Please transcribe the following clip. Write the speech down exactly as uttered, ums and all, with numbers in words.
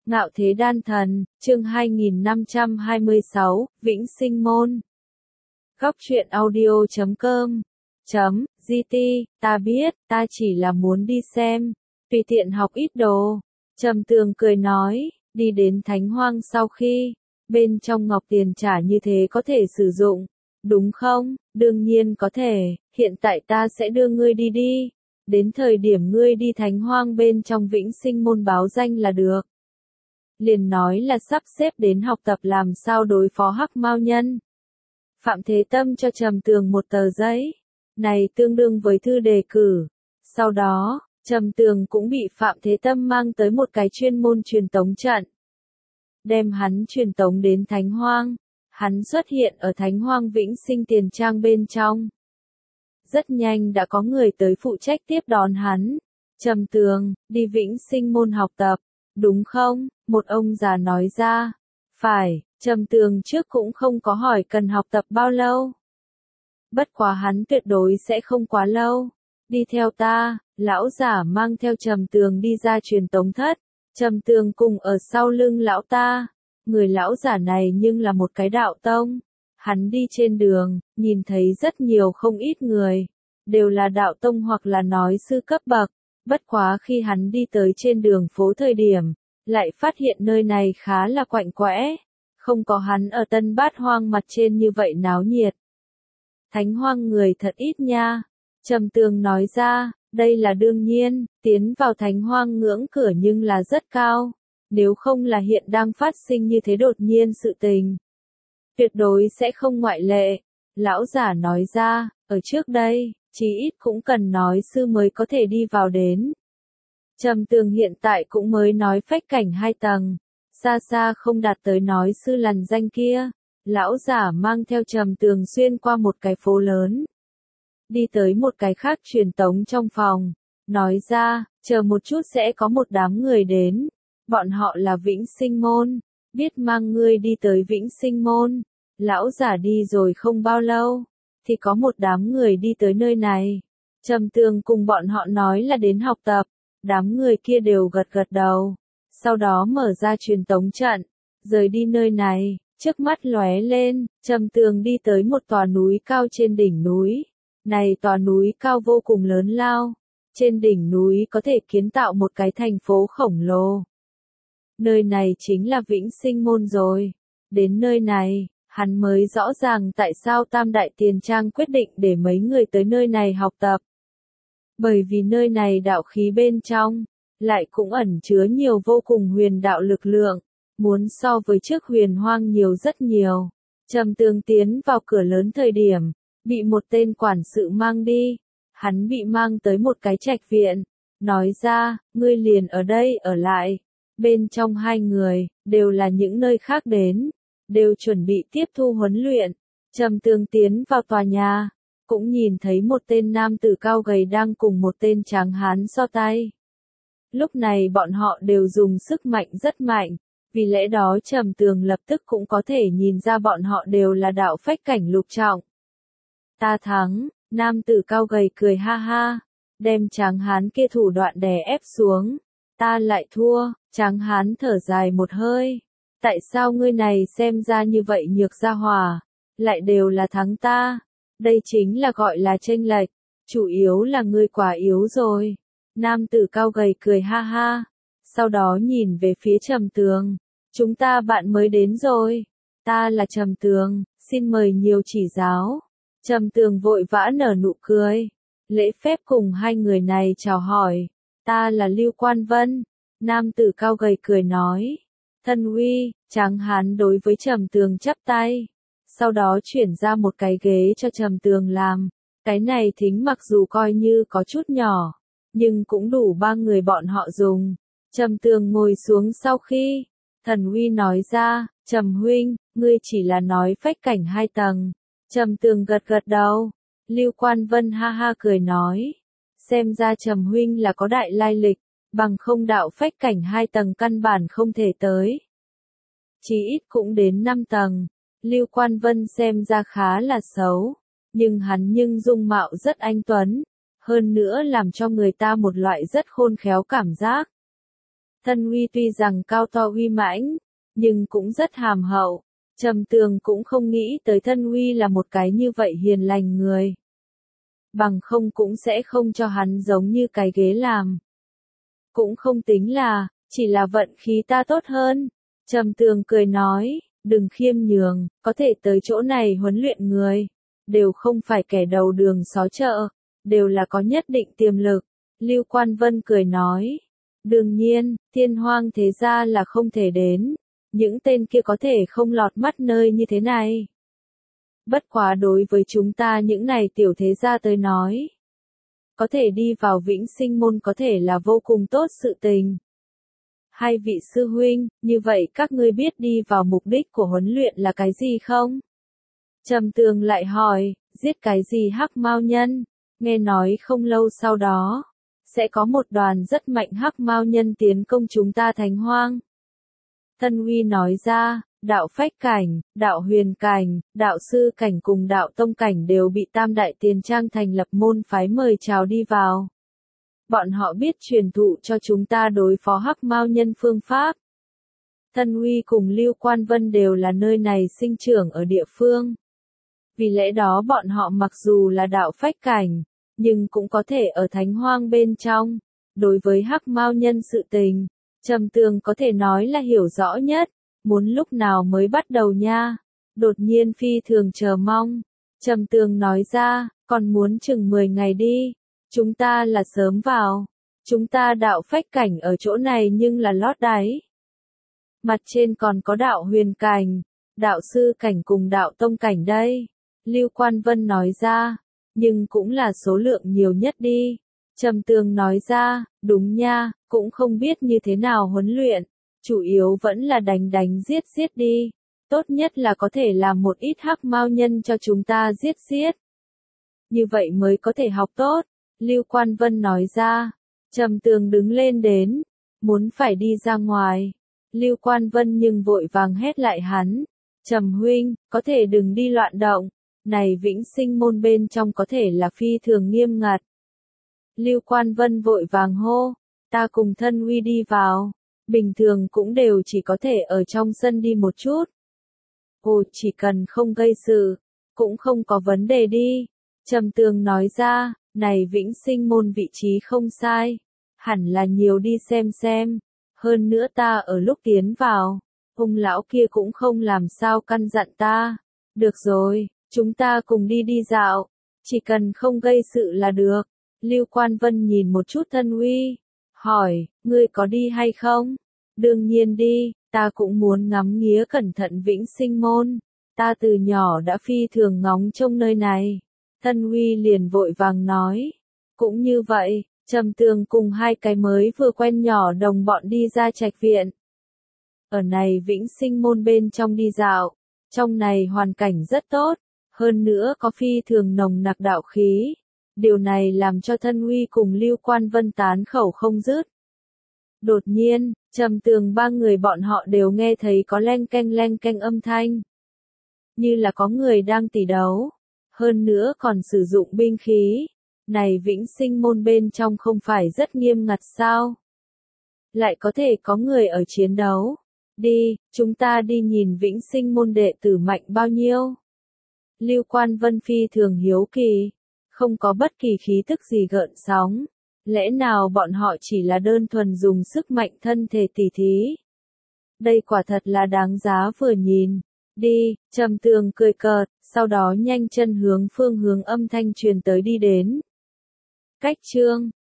Ngạo Thế Đan Thần, chương hai nghìn năm trăm hai mươi sáu, Vĩnh Sinh Môn. Góc truyện audio chấm com chấm gt, ta biết, ta chỉ là muốn đi xem, tùy tiện học ít đồ. Trầm Tường cười nói, đi đến Thánh Hoang sau khi, bên trong ngọc tiền trả như thế có thể sử dụng, đúng không? Đương nhiên có thể, hiện tại ta sẽ đưa ngươi đi đi. Đến thời điểm ngươi đi Thánh Hoang bên trong Vĩnh Sinh Môn báo danh là được. Liền nói là sắp xếp đến học tập làm sao đối phó Hắc Mao Nhân. Phạm Thế Tâm cho Trầm Tường một tờ giấy, này tương đương với thư đề cử. Sau đó, Trầm Tường cũng bị Phạm Thế Tâm mang tới một cái chuyên môn truyền tống trận. Đem hắn truyền tống đến Thánh Hoang. Hắn xuất hiện ở Thánh Hoang Vĩnh Sinh Tiền Trang bên trong. Rất nhanh đã có người tới phụ trách tiếp đón hắn. Trầm Tường, đi Vĩnh Sinh Môn học tập, đúng không? Một ông già nói ra. Phải, Trầm Tường trước cũng không có hỏi cần học tập bao lâu. Bất quá hắn tuyệt đối sẽ không quá lâu. Đi theo ta, lão giả mang theo Trầm Tường đi ra truyền tống thất. Trầm Tường cùng ở sau lưng lão ta. Người lão giả này nhưng là một cái đạo tông. Hắn đi trên đường, nhìn thấy rất nhiều không ít người. Đều là đạo tông hoặc là nói sư cấp bậc. Bất quá khi hắn đi tới trên đường phố thời điểm, lại phát hiện nơi này khá là quạnh quẽ. Không có hắn ở Tân Bát Hoang mặt trên như vậy náo nhiệt. Thánh Hoang người thật ít nha. Trầm Tường nói ra, đây là đương nhiên, tiến vào Thánh Hoang ngưỡng cửa nhưng là rất cao. Nếu không là hiện đang phát sinh như thế đột nhiên sự tình. Tuyệt đối sẽ không ngoại lệ. Lão giả nói ra, ở trước đây, chí ít cũng cần nói sư mới có thể đi vào đến. Trầm Tường hiện tại cũng mới nói phách cảnh hai tầng. Xa xa không đạt tới nói sư lằn danh kia. Lão giả mang theo Trầm Tường xuyên qua một cái phố lớn. Đi tới một cái khác truyền tống trong phòng. Nói ra, chờ một chút sẽ có một đám người đến. Bọn họ là Vĩnh Sinh Môn. Biết mang ngươi đi tới Vĩnh Sinh Môn. Lão giả đi rồi không bao lâu. Thì có một đám người đi tới nơi này. Trầm Tường cùng bọn họ nói là đến học tập. Đám người kia đều gật gật đầu. Sau đó mở ra truyền tống trận. Rời đi nơi này. Trước mắt lóe lên. Trầm Tường đi tới một tòa núi cao trên đỉnh núi. Này tòa núi cao vô cùng lớn lao. Trên đỉnh núi có thể kiến tạo một cái thành phố khổng lồ. Nơi này chính là Vĩnh Sinh Môn rồi. Đến nơi này, hắn mới rõ ràng tại sao Tam Đại Tiền Trang quyết định để mấy người tới nơi này học tập. Bởi vì nơi này đạo khí bên trong, lại cũng ẩn chứa nhiều vô cùng huyền đạo lực lượng, muốn so với trước huyền hoang nhiều rất nhiều. Trầm Tường tiến vào cửa lớn thời điểm, bị một tên quản sự mang đi. Hắn bị mang tới một cái trạch viện, nói ra, ngươi liền ở đây ở lại. Bên trong hai người, đều là những nơi khác đến, đều chuẩn bị tiếp thu huấn luyện. Trầm Tường tiến vào tòa nhà, cũng nhìn thấy một tên nam tử cao gầy đang cùng một tên tráng hán so tay. Lúc này bọn họ đều dùng sức mạnh rất mạnh, vì lẽ đó Trầm Tường lập tức cũng có thể nhìn ra bọn họ đều là đạo phách cảnh lục trọng. Ta thắng, nam tử cao gầy cười ha ha, đem tráng hán kia thủ đoạn đè ép xuống. Ta lại thua, tráng hán thở dài một hơi. Tại sao ngươi này xem ra như vậy nhược gia hỏa, lại đều là thắng ta? Đây chính là gọi là chênh lệch, chủ yếu là ngươi quá yếu rồi. Nam tử cao gầy cười ha ha, sau đó nhìn về phía Trầm Tường. Chúng ta bạn mới đến rồi. Ta là Trầm Tường, xin mời nhiều chỉ giáo. Trầm Tường vội vã nở nụ cười, lễ phép cùng hai người này chào hỏi. Ta là Lưu Quan Vân. Nam tử cao gầy cười nói. Thân uy, tráng hán đối với Trầm Tường chắp tay. Sau đó chuyển ra một cái ghế cho Trầm Tường làm. Cái này thính mặc dù coi như có chút nhỏ, nhưng cũng đủ ba người bọn họ dùng. Trầm Tường ngồi xuống sau khi, thần uy nói ra, Trầm huynh, ngươi chỉ là nói phách cảnh hai tầng. Trầm Tường gật gật đầu. Lưu Quan Vân ha ha cười nói. Xem ra Trầm huynh là có đại lai lịch, bằng không đạo phách cảnh hai tầng căn bản không thể tới. Chí ít cũng đến năm tầng. Lưu Quan Vân xem ra khá là xấu, nhưng hắn nhưng dung mạo rất anh tuấn, hơn nữa làm cho người ta một loại rất khôn khéo cảm giác. Thân Huy tuy rằng cao to uy mãnh, nhưng cũng rất hàm hậu. Trầm Tường cũng không nghĩ tới Thân Huy là một cái như vậy hiền lành người. Bằng không cũng sẽ không cho hắn giống như cái ghế làm. Cũng không tính là, chỉ là vận khí ta tốt hơn. Trầm Tường cười nói, đừng khiêm nhường, có thể tới chỗ này huấn luyện người. Đều không phải kẻ đầu đường xó chợ, đều là có nhất định tiềm lực. Lưu Quan Vân cười nói, đương nhiên, Thiên Hoang thế gia là không thể đến. Những tên kia có thể không lọt mắt nơi như thế này. Bất quá đối với chúng ta những này tiểu thế gia tới nói. Có thể đi vào Vĩnh Sinh môn có thể là vô cùng tốt sự tình. Hai vị sư huynh, như vậy các ngươi biết đi vào mục đích của huấn luyện là cái gì không? Trầm Tường lại hỏi, giết cái gì hắc mao nhân? Nghe nói không lâu sau đó, sẽ có một đoàn rất mạnh hắc mao nhân tiến công chúng ta Thánh Hoang. Thân Huy nói ra, đạo phách cảnh, đạo huyền cảnh, đạo sư cảnh cùng đạo tông cảnh đều bị Tam Đại Tiền Trang thành lập môn phái mời chào đi vào. Bọn họ biết truyền thụ cho chúng ta đối phó hắc mao nhân phương pháp. Thân Huy cùng Lưu Quan Vân đều là nơi này sinh trưởng ở địa phương. Vì lẽ đó bọn họ mặc dù là đạo phách cảnh, nhưng cũng có thể ở Thánh Hoang bên trong. Đối với hắc mao nhân sự tình, Trầm Tường có thể nói là hiểu rõ nhất. Muốn lúc nào mới bắt đầu nha? Đột nhiên phi thường chờ mong. Trầm Tường nói ra, còn muốn chừng mười ngày đi. Chúng ta là sớm vào. Chúng ta đạo phách cảnh ở chỗ này nhưng là lót đáy. Mặt trên còn có đạo huyền cảnh, đạo sư cảnh cùng đạo tông cảnh đây. Lưu Quan Vân nói ra, nhưng cũng là số lượng nhiều nhất đi. Trầm Tường nói ra, đúng nha, cũng không biết như thế nào huấn luyện. Chủ yếu vẫn là đánh đánh giết giết đi. Tốt nhất là có thể làm một ít hắc mao nhân cho chúng ta giết giết. Như vậy mới có thể học tốt. Lưu Quan Vân nói ra. Trầm Tường đứng lên đến. Muốn phải đi ra ngoài. Lưu Quan Vân nhưng vội vàng hét lại hắn. Trầm huynh, có thể đừng đi loạn động. Này Vĩnh Sinh môn bên trong có thể là phi thường nghiêm ngặt. Lưu Quan Vân vội vàng hô. Ta cùng Thân Huy đi vào. Bình thường cũng đều chỉ có thể ở trong sân đi một chút. Ồ, chỉ cần không gây sự, cũng không có vấn đề đi. Trầm Tường nói ra, này Vĩnh Sinh môn vị trí không sai. Hẳn là nhiều đi xem xem. Hơn nữa ta ở lúc tiến vào, ông lão kia cũng không làm sao căn dặn ta. Được rồi, chúng ta cùng đi đi dạo. Chỉ cần không gây sự là được. Lưu Quan Vân nhìn một chút Thân Huy. Hỏi, ngươi có đi hay không? Đương nhiên đi, ta cũng muốn ngắm nghía cẩn thận Vĩnh Sinh môn. Ta từ nhỏ đã phi thường ngóng trông nơi này. Thân Huy liền vội vàng nói. Cũng như vậy, Trầm Tường cùng hai cái mới vừa quen nhỏ đồng bọn đi ra trạch viện. Ở này Vĩnh Sinh môn bên trong đi dạo. Trong này hoàn cảnh rất tốt. Hơn nữa có phi thường nồng nặc đạo khí. Điều này làm cho Thân Huy cùng Lưu Quan Vân tán khẩu không dứt. Đột nhiên, Trầm Tường ba người bọn họ đều nghe thấy có leng keng leng keng âm thanh. Như là có người đang tỉ đấu. Hơn nữa còn sử dụng binh khí. Này Vĩnh Sinh môn bên trong không phải rất nghiêm ngặt sao? Lại có thể có người ở chiến đấu. Đi, chúng ta đi nhìn Vĩnh Sinh môn đệ tử mạnh bao nhiêu. Lưu Quan Vân phi thường hiếu kỳ. Không có bất kỳ khí tức gì gợn sóng. Lẽ nào bọn họ chỉ là đơn thuần dùng sức mạnh thân thể tỉ thí? Đây quả thật là đáng giá vừa nhìn. Đi, Trầm Tường cười cợt, sau đó nhanh chân hướng phương hướng âm thanh truyền tới đi đến. Cách chương